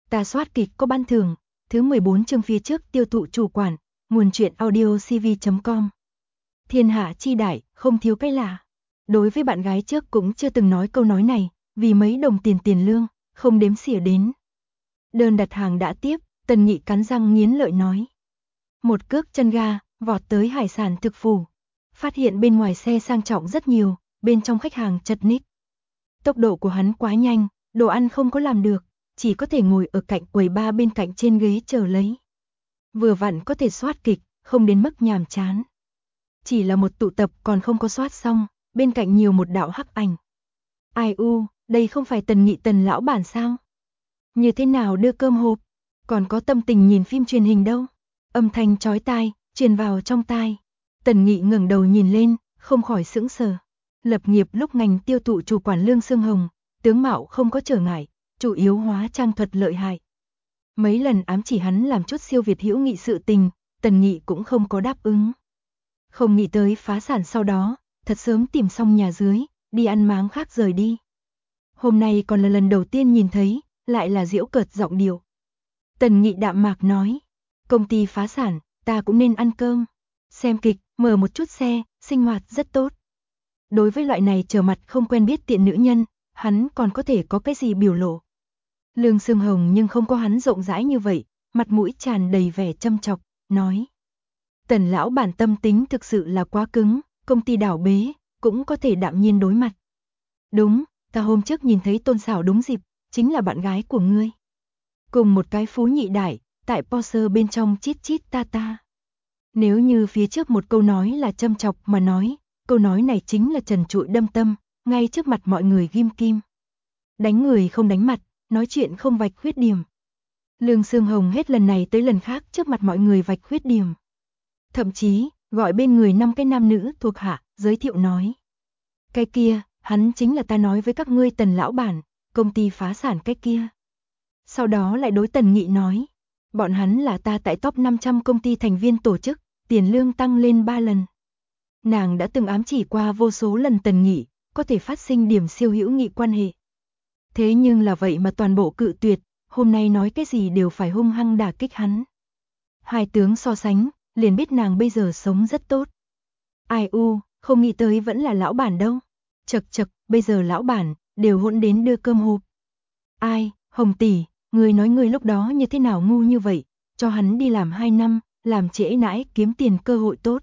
Ta soát kịch có ban thưởng, thứ 14 chương phía trước tiêu thụ chủ quản, nguồn truyện audio cv.com. Thiên hạ chi đại, không thiếu cái lạ. Đối với bạn gái trước cũng chưa từng nói câu nói này, vì mấy đồng tiền lương, không đếm xỉa đến. Đơn đặt hàng đã tiếp, Tần Nghị cắn răng nghiến lợi nói. Một cước chân ga, vọt tới hải sản thực phủ. Phát hiện bên ngoài xe sang trọng rất nhiều, bên trong khách hàng chật ních. Tốc độ của hắn quá nhanh, đồ ăn không có làm được, chỉ có thể ngồi ở cạnh quầy bar bên cạnh trên ghế chờ lấy. Vừa vặn có thể soát kịch, không đến mức nhàm chán. Chỉ là một tụ tập còn không có soát xong, bên cạnh nhiều một đạo hắc ảnh. Ai u, đây không phải Tần Nghị Tần lão bản sao? Như thế nào đưa cơm hộp, còn có tâm tình nhìn phim truyền hình đâu? Âm thanh chói tai, truyền vào trong tai. Tần Nghị ngẩng đầu nhìn lên, không khỏi sững sờ. Lập nghiệp lúc ngành tiêu thụ chủ quản Lương Sương Hồng, tướng mạo không có trở ngại, chủ yếu hóa trang thuật lợi hại. Mấy lần ám chỉ hắn làm chút siêu việt hữu nghị sự tình, Tần Nghị cũng không có đáp ứng. Không nghĩ tới phá sản sau đó, thật sớm tìm xong nhà dưới, đi ăn máng khác rời đi. Hôm nay còn là lần đầu tiên nhìn thấy, lại là giễu cợt giọng điệu. Tần Nghị đạm mạc nói, công ty phá sản, ta cũng nên ăn cơm, xem kịch, mở một chút xe, sinh hoạt rất tốt. Đối với loại này trở mặt không quen biết tiện nữ nhân, hắn còn có thể có cái gì biểu lộ. Lương Sương Hồng nhưng không có hắn rộng rãi như vậy, mặt mũi tràn đầy vẻ châm chọc, nói. Tần lão bản tâm tính thực sự là quá cứng, công ty đảo bế, cũng có thể đạm nhiên đối mặt. Đúng, ta hôm trước nhìn thấy Tôn Xảo đúng dịp, chính là bạn gái của ngươi. Cùng một cái phú nhị đại, tại Porsche bên trong chít chít ta ta. Nếu như phía trước một câu nói là châm chọc mà nói, câu nói này chính là trần trụi đâm tâm, ngay trước mặt mọi người ghim kim. Đánh người không đánh mặt, nói chuyện không vạch khuyết điểm. Lương Sương Hồng hết lần này tới lần khác trước mặt mọi người vạch khuyết điểm. Thậm chí, gọi bên người 5 cái nam nữ thuộc hạ, giới thiệu nói. Cái kia, hắn chính là ta nói với các ngươi Tần lão bản, công ty phá sản cái kia. Sau đó lại đối Tần Nghị nói. Bọn hắn là ta tại top 500 công ty thành viên tổ chức, tiền lương tăng lên 3 lần. Nàng đã từng ám chỉ qua vô số lần Tần Nghị, có thể phát sinh điểm siêu hữu nghị quan hệ. Thế nhưng là vậy mà toàn bộ cự tuyệt, hôm nay nói cái gì đều phải hung hăng đả kích hắn. Hai tướng so sánh, liền biết nàng bây giờ sống rất tốt. Ai u, không nghĩ tới vẫn là lão bản đâu. Chật chật, bây giờ lão bản, đều hỗn đến đưa cơm hộp. Ai, Hồng tỷ, người nói người lúc đó như thế nào ngu như vậy, cho hắn đi làm 2 năm, làm trễ nãi kiếm tiền cơ hội tốt.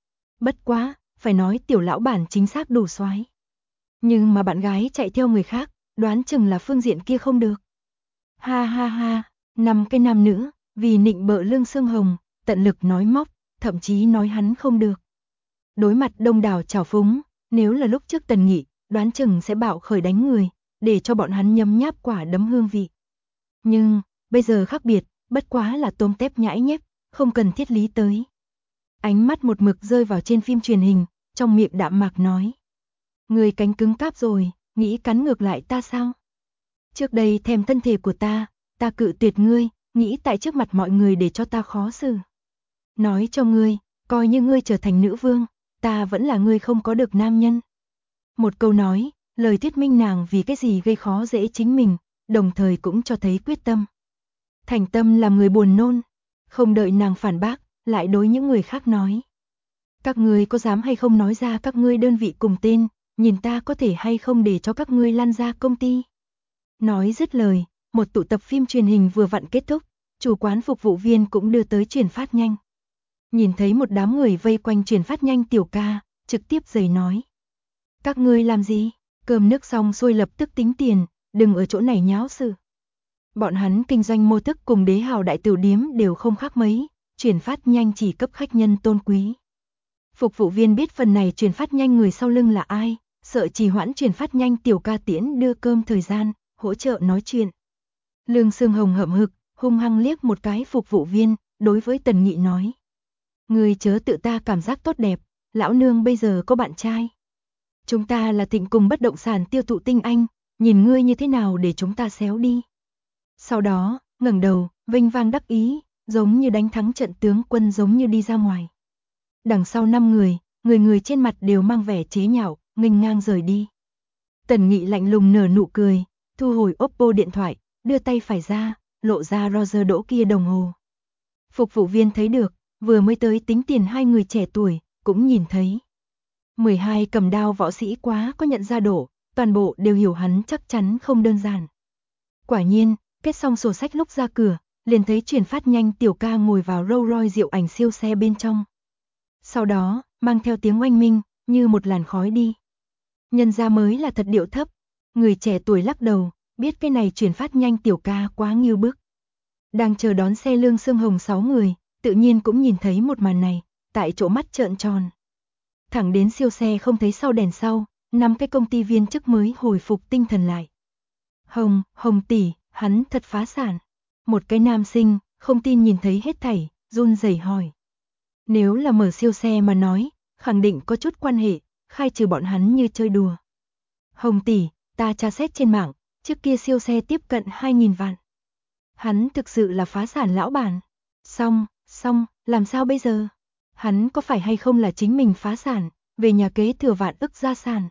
Bất quá, phải nói tiểu lão bản chính xác đủ soái. Nhưng mà bạn gái chạy theo người khác, đoán chừng là phương diện kia không được. Ha ha ha, 5 cái nam nữ, vì nịnh bợ Lương Sương Hồng, tận lực nói móc, thậm chí nói hắn không được. Đối mặt đông đảo trào phúng, nếu là lúc trước Tần Nghị, đoán chừng sẽ bạo khởi đánh người, để cho bọn hắn nhấm nháp quả đấm hương vị. Nhưng, bây giờ khác biệt, bất quá là tôm tép nhãi nhép, không cần thiết lý tới. Ánh mắt một mực rơi vào trên phim truyền hình, trong miệng đạm mạc nói. Người cánh cứng cáp rồi, nghĩ cắn ngược lại ta sao? Trước đây thèm thân thể của ta cự tuyệt ngươi, nghĩ tại trước mặt mọi người để cho ta khó xử. Nói cho ngươi, coi như ngươi trở thành nữ vương, ta vẫn là ngươi không có được nam nhân. Một câu nói, lời thuyết minh nàng vì cái gì gây khó dễ chính mình, đồng thời cũng cho thấy quyết tâm. Thành tâm làm người buồn nôn, không đợi nàng phản bác, lại đối những người khác nói. Các ngươi có dám hay không nói ra các ngươi đơn vị cùng tên, nhìn ta có thể hay không để cho các ngươi lan ra công ty. Nói dứt lời, một tụ tập phim truyền hình vừa vặn kết thúc, chủ quán phục vụ viên cũng đưa tới truyền phát nhanh. Nhìn thấy một đám người vây quanh truyền phát nhanh tiểu ca, trực tiếp giày nói. Các ngươi làm gì? Cơm nước xong xuôi lập tức tính tiền, đừng ở chỗ này nháo sự. Bọn hắn kinh doanh mô thức cùng Đế Hào đại tiểu điếm đều không khác mấy, truyền phát nhanh chỉ cấp khách nhân tôn quý. Phục vụ viên biết phần này truyền phát nhanh người sau lưng là ai, sợ trì hoãn truyền phát nhanh tiểu ca tiễn đưa cơm thời gian, hỗ trợ nói chuyện. Lương Sương Hồng hậm hực, hung hăng liếc một cái phục vụ viên, đối với Tần Nghị nói. Người chớ tự ta cảm giác tốt đẹp, lão nương bây giờ có bạn trai. Chúng ta là Thịnh cùng bất động sản tiêu thụ tinh anh, nhìn ngươi như thế nào để chúng ta xéo đi. Sau đó, ngẩng đầu, vinh vang đắc ý, giống như đánh thắng trận tướng quân giống như đi ra ngoài. Đằng sau 5 người, người trên mặt đều mang vẻ chế nhạo, nghênh ngang rời đi. Tần Nghị lạnh lùng nở nụ cười, thu hồi Oppo điện thoại, đưa tay phải ra, lộ ra Roger đỗ kia đồng hồ. Phục vụ viên thấy được, vừa mới tới tính tiền hai người trẻ tuổi, cũng nhìn thấy. 12 cầm đao võ sĩ quá có nhận ra độ, toàn bộ đều hiểu hắn chắc chắn không đơn giản. Quả nhiên, kết xong sổ sách lúc ra cửa, liền thấy chuyển phát nhanh tiểu ca ngồi vào Rolls Royce diệu ảnh siêu xe bên trong. Sau đó, mang theo tiếng oanh minh, như một làn khói đi. Nhân ra mới là thật điệu thấp. Người trẻ tuổi lắc đầu, biết cái này chuyển phát nhanh tiểu ca quá nghiêu bức. Đang chờ đón xe Lương Sương Hồng 6 người, tự nhiên cũng nhìn thấy một màn này, tại chỗ mắt trợn tròn. Thẳng đến siêu xe không thấy sau đèn sau, 5 cái công ty viên chức mới hồi phục tinh thần lại. Hồng tỷ, hắn thật phá sản. Một cái nam sinh, không tin nhìn thấy hết thảy, run rẩy hỏi. Nếu là mở siêu xe mà nói, khẳng định có chút quan hệ, khai trừ bọn hắn như chơi đùa. Hồng tỷ, ta tra xét trên mạng, trước kia siêu xe tiếp cận 2.000 vạn. Hắn thực sự là phá sản lão bản. Xong, làm sao bây giờ? Hắn có phải hay không là chính mình phá sản, về nhà kế thừa vạn ức gia sản.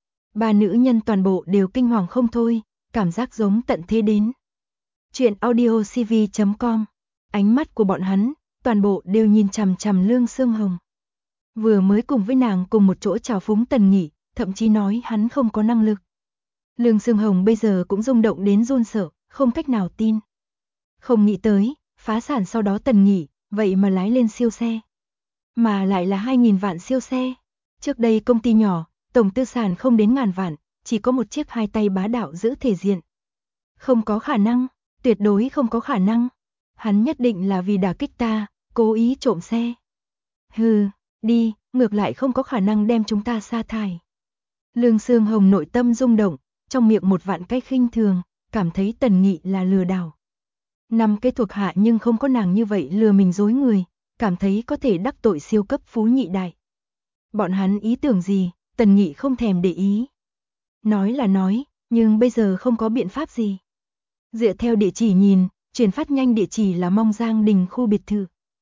Ba nữ nhân toàn bộ đều kinh hoàng không thôi, cảm giác giống tận thế đến. Chuyện audiocv.com. Ánh mắt của bọn hắn, toàn bộ đều nhìn chằm chằm Lương Sương Hồng. Vừa mới cùng với nàng cùng một chỗ chào phúng Tần Nghị, thậm chí nói hắn không có năng lực. Lương Sương Hồng bây giờ cũng rung động đến run sợ, không cách nào tin. Không nghĩ tới, phá sản sau đó Tần Nghị, vậy mà lái lên siêu xe. Mà lại là 2.000 vạn siêu xe. Trước đây công ty nhỏ, tổng tư sản không đến ngàn vạn, chỉ có một chiếc hai tay bá đạo giữ thể diện. Không có khả năng, tuyệt đối không có khả năng. Hắn nhất định là vì đả kích ta, cố ý trộm xe. Hừ, đi, ngược lại không có khả năng đem chúng ta sa thải. Lương Sương Hồng nội tâm rung động, trong miệng một vạn cái khinh thường, cảm thấy Tần Nghị là lừa đảo. 5 cái thuộc hạ nhưng không có nàng như vậy lừa mình dối người, cảm thấy có thể đắc tội siêu cấp phú nhị đại. Bọn hắn ý tưởng gì, Tần Nghị không thèm để ý. Nói là nói, nhưng bây giờ không có biện pháp gì. Dựa theo địa chỉ nhìn, chuyển phát nhanh địa chỉ là Mong Giang Đình khu biệt thự.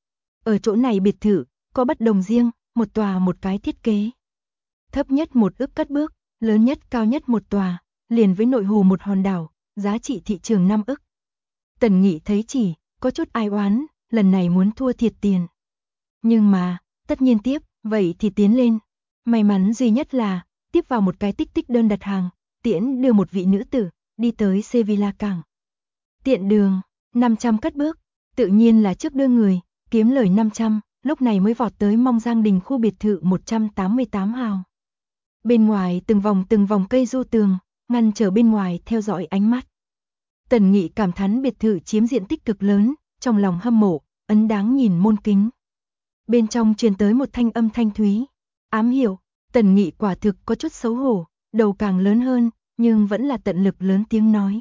Ở chỗ này biệt thự, có bất đồng riêng, một tòa một cái thiết kế. Thấp nhất 1 ức cất bước, lớn nhất cao nhất một tòa, liền với nội hồ một hòn đảo, giá trị thị trường 5 ức. Tần Nghị thấy chỉ, có chút ai oán, lần này muốn thua thiệt tiền. Nhưng mà, tất nhiên tiếp, vậy thì tiến lên. May mắn duy nhất là, tiếp vào một cái tích tích đơn đặt hàng, tiễn đưa một vị nữ tử, đi tới Sevilla cảng. Tiện đường, 500 cất bước, tự nhiên là trước đưa người, kiếm lời 500, lúc này mới vọt tới Mong Giang Đình khu biệt thự 188 hào. Bên ngoài từng vòng cây du tường, ngăn trở bên ngoài theo dõi ánh mắt. Tần Nghị cảm thán biệt thự chiếm diện tích cực lớn, trong lòng hâm mộ, ấn đáng nhìn môn kính. Bên trong truyền tới một thanh âm thanh thúy, ám hiểu, Tần Nghị quả thực có chút xấu hổ, đầu càng lớn hơn, nhưng vẫn là tận lực lớn tiếng nói.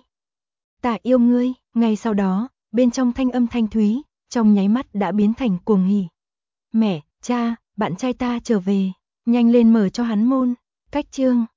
Ta yêu ngươi, ngay sau đó, bên trong thanh âm thanh thúy, trong nháy mắt đã biến thành cuồng hỉ. Mẹ, cha, bạn trai ta trở về, nhanh lên mở cho hắn môn, cách chương.